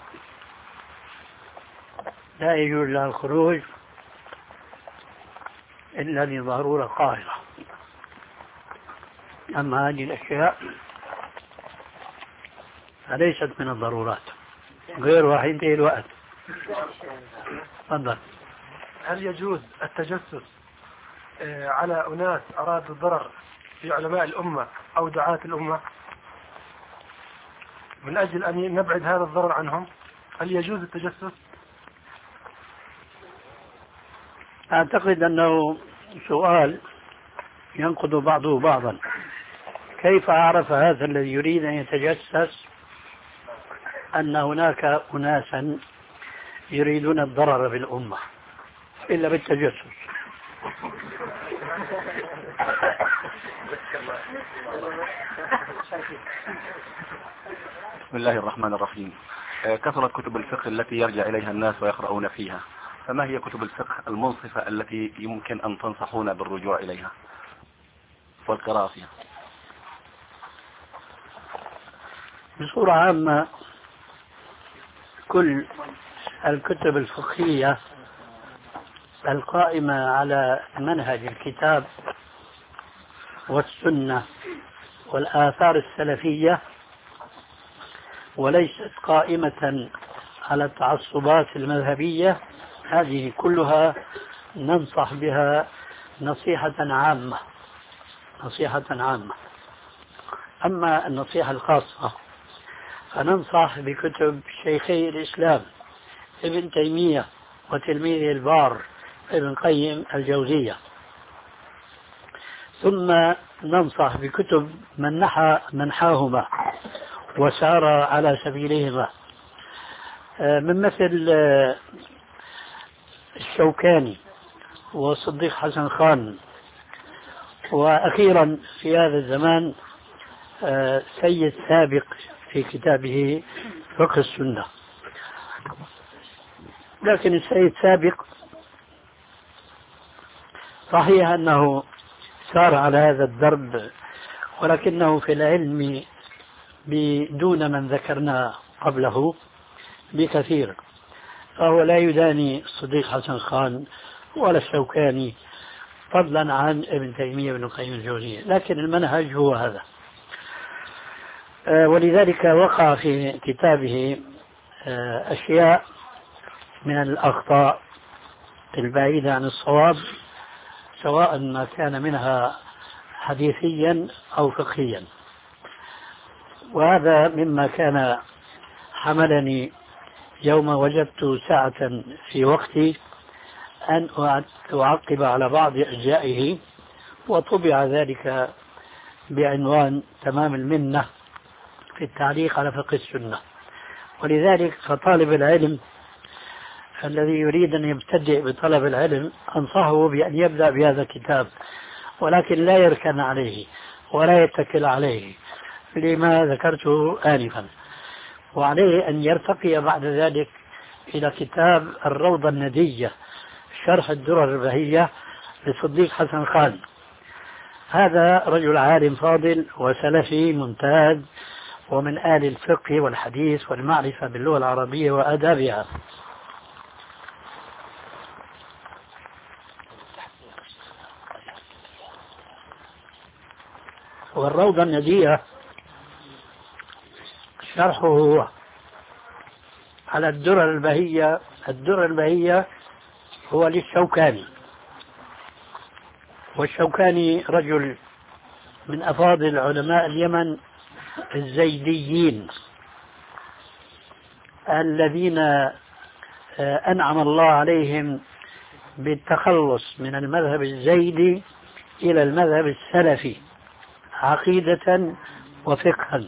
Speaker 6: لا يجوز لها الخروج إلا لضرورة قاهرة. أما هذه الأشياء فليست من الضرورات، غير واحد الوقت. تفضل.
Speaker 10: هل يجوز التجسس على أناس أرادوا الضرر في علماء الأمة أو دعاة الأمة من أجل أن نبعد هذا الضرر عنهم؟ هل يجوز التجسس؟
Speaker 6: أعتقد أنه سؤال ينقض بعضه بعضا. كيف عرف هذا الذي يريد أن يتجسس أن هناك أناسا يريدون الضرر بالأمة إلا بالتجسس؟
Speaker 11: بسم الله الرحمن الرحيم. كثرت كتب الفقه التي يرجع إليها الناس ويقرؤون فيها، فما هي كتب الفقه المنصفة التي يمكن أن تنصحون بالرجوع إليها والقراءة فيها؟
Speaker 6: بصورة عامة كل الكتب الفقهية القائمة على منهج الكتاب والسنة والآثار السلفية وليست قائمة على التعصبات المذهبية، هذه كلها ننصح بها نصيحة عامة نصيحة عامة. أما النصيحة الخاصة فننصح بكتب شيخي الإسلام ابن تيمية وتلميذه البار ابن قيم الجوزية، ثم ننصح بكتب من نحى منحاهما وسار على سبيلهما، من مثل الشوكاني وصديق حسن خان، وأخيرا في هذا الزمان سيد سابق في كتابه فقه السنة. لكن السيد سابق صحيح أنه سار على هذا الدرب، ولكنه في العلم بدون من ذكرنا قبله بكثير، فهو لا يداني الصديق حسن خان ولا الشوكاني فضلا عن ابن تيمية وابن القيم الجوزية، لكن المنهج هو هذا. ولذلك وقع في كتابه أشياء من الأخطاء البعيدة عن الصواب، سواء ما كان منها حديثيا أو فقهيا، وهذا مما كان حملني يوم وجدت ساعة في وقتي أن أعقب على بعض أجزائه، وطبع ذلك بعنوان تمام المنة في التعليق على فقه السنة. ولذلك فطالب العلم الذي يريد أن يبتدئ بطلب العلم أنصحه بأن يبدأ بهذا الكتاب، ولكن لا يركن عليه ولا يتكل عليه لما ذكرته آنفا، وعليه أن يرتقي بعد ذلك إلى كتاب الروضة الندية شرح الدرر البهية لصديق حسن خان. هذا رجل عالم فاضل وسلفي ممتاز ومن آل الفقه والحديث والمعرفة باللغة العربية وآدابها. والروضة الندية شرحه على الدرر البهية. الدرر البهية هو للشوكاني، والشوكاني رجل من أفاضل علماء اليمن الزيديين الذين أنعم الله عليهم بالتخلص من المذهب الزيدي إلى المذهب السلفي عقيدة وفقها.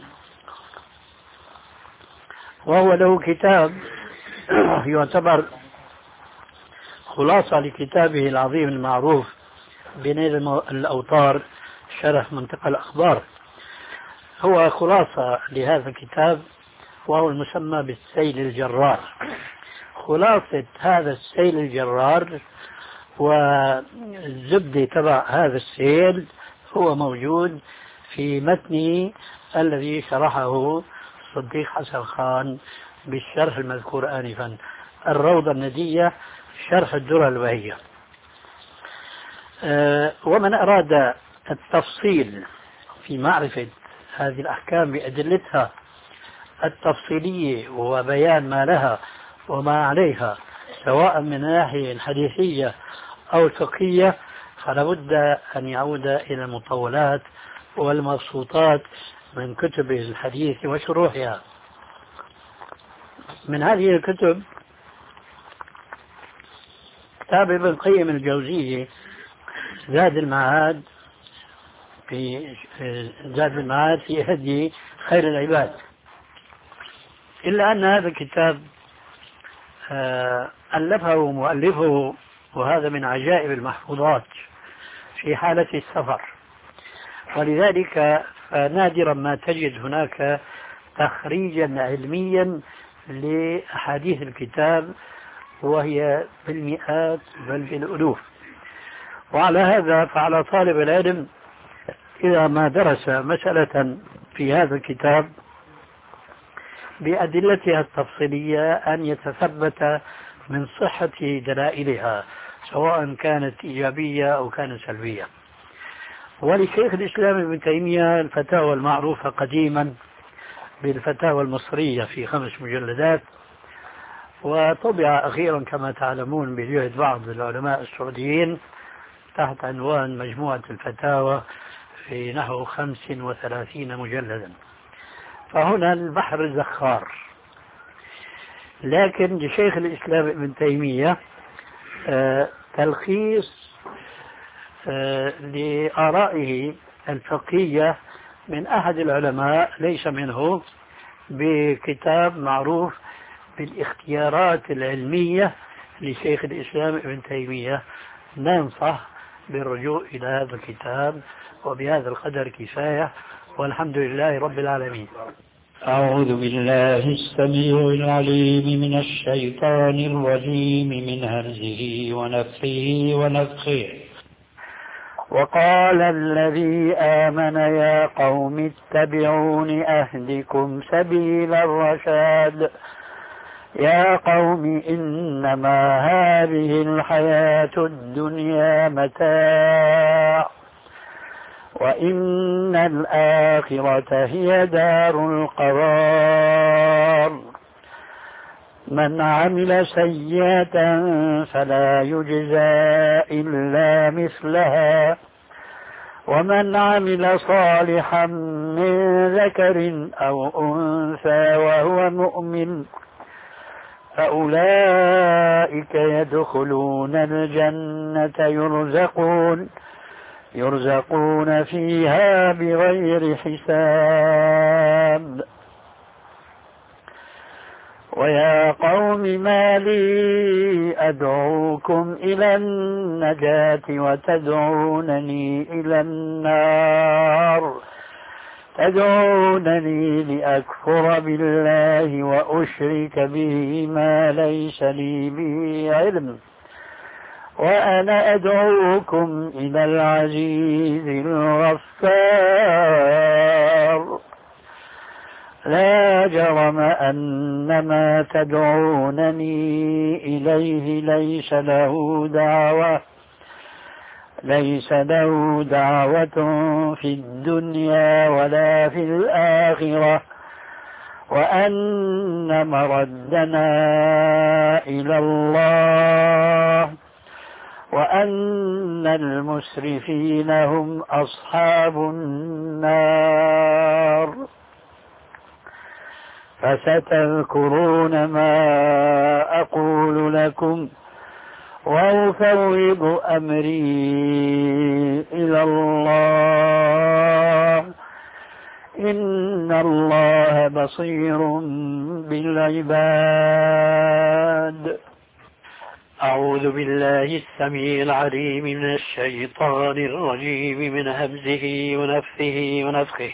Speaker 6: وهو له كتاب يعتبر خلاصة لكتابه العظيم المعروف بنيل الأوطار شرح منطقة الأخبار. هو خلاصة لهذا الكتاب وهو المسمى بالسيل الجرار. خلاصة هذا السيل الجرار والزبدة تبع هذا السيل هو موجود في متنه الذي شرحه صديق حسن خان بالشرح المذكور آنفا، الروضة الندية شرح الدرر البهية. أه ومن أراد التفصيل في معرفة هذه الأحكام بأدلتها التفصيلية وبيان ما لها وما عليها سواء من الناحية الحديثية أو الفقهية، فلا بد أن يعود إلى المطولات والمبسوطات من كتب الحديث وشروحها. من هذه الكتب كتاب ابن قيم الجوزية زاد المعاد في زاد المعاد في هدي خير العباد، إلا أن هذا الكتاب ألفه مؤلفه وهذا من عجائب المحفوظات في حالة السفر، ولذلك نادرا ما تجد هناك تخريجا علميا لأحاديث الكتاب وهي بالمئات بل بالألوف. وعلى هذا فعلى طالب العلم إذا ما درس مسألة في هذا الكتاب بأدلتها التفصيلية أن يتثبت من صحة دلائلها سواء كانت إيجابية أو كانت سلبية. ولشيخ الإسلام ابن تيمية الفتاوى المعروفة قديما بالفتاوى المصرية في خمس مجلدات، وطبع أخيرا كما تعلمون بجهد بعض العلماء السعوديين تحت عنوان مجموعة الفتاوى في نحو خمس وثلاثين مجلدا. فهنا البحر الزخار. لكن لشيخ الإسلام ابن تيمية آه تلخيص آه لآرائه الفقهية من أحد العلماء ليس منه بكتاب معروف بالاختيارات العلمية لشيخ الإسلام ابن تيمية. ننصح بالرجوع إلى هذا الكتاب، وبهذا القدر كفاية، والحمد لله رب العالمين.
Speaker 12: أعوذ بالله السميع العليم من الشيطان الرجيم من همزه ونفخه ونفخه.
Speaker 6: وقال الذي آمن يا قوم اتبعون أهدكم سبيل الرشاد يا قوم إنما هذه الحياة الدنيا متاع وإن الآخرة هي دار القرار من عمل سيئة فلا يجزى إلا مثلها ومن عمل صالحا من ذكر أو أنثى وهو مؤمن فأولئك يدخلون الجنة يرزقون يرزقون فيها بغير حساب. ويا قوم ما لي أدعوكم إلى النجاة وتدعونني إلى النار تدعونني لأكفر بالله وأشرك به ما ليس لي به علم وأنا أدعوكم إلى العزيز الغفار لا جرم أن ما تدعونني إليه ليس له دعوة ليس له دعوة في الدنيا ولا في الآخرة وأن مردنا إلى الله وأن المسرفين هم أصحاب النار. فستذكرون ما أقول لكم وأفوض أمري إلى الله إن الله بصير بالعباد. أعوذ بالله السميع العليم من الشيطان الرجيم من همزه ونفثه ونفخه.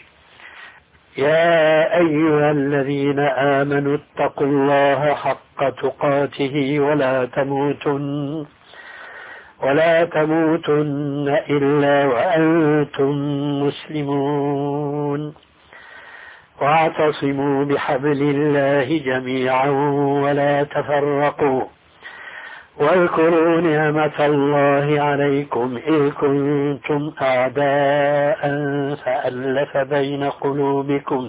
Speaker 6: يا أيها الذين آمنوا اتقوا الله حق تقاته ولا تموتن ولا تموتن إلا وأنتم مسلمون واعتصموا بحبل الله جميعا ولا تفرقوا واذكروا نعمة الله عليكم إذ كنتم أعداء فألف بين قلوبكم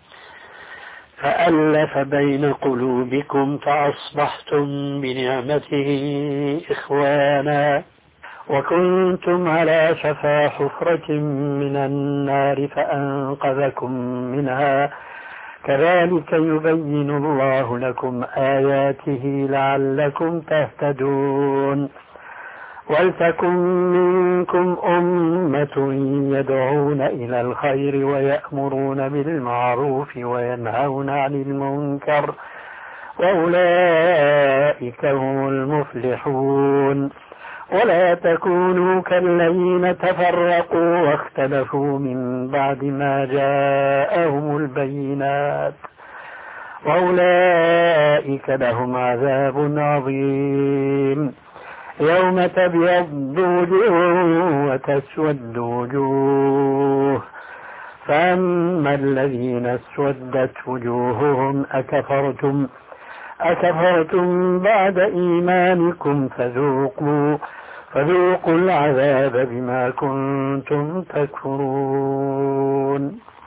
Speaker 6: فألف بين قلوبكم فأصبحتم بنعمته إخوانا وكنتم على شفا حفرة من النار فأنقذكم منها كذلك يبين الله لكم آياته لعلكم تهتدون. ولتكن منكم أمة يدعون إلى الخير ويأمرون بالمعروف وينهون عن المنكر وأولئك هم المفلحون. ولا تكونوا كالذين تفرقوا واختلفوا من بعد ما جاءهم البينات وأولئك لهم عذاب عظيم يوم تبيض وجوه وتسود وجوه فأما الذين اسودت وجوههم أكفرتم أكفرتم بعد إيمانكم فذوقوا فذوقوا العذاب بما كنتم تكفرون.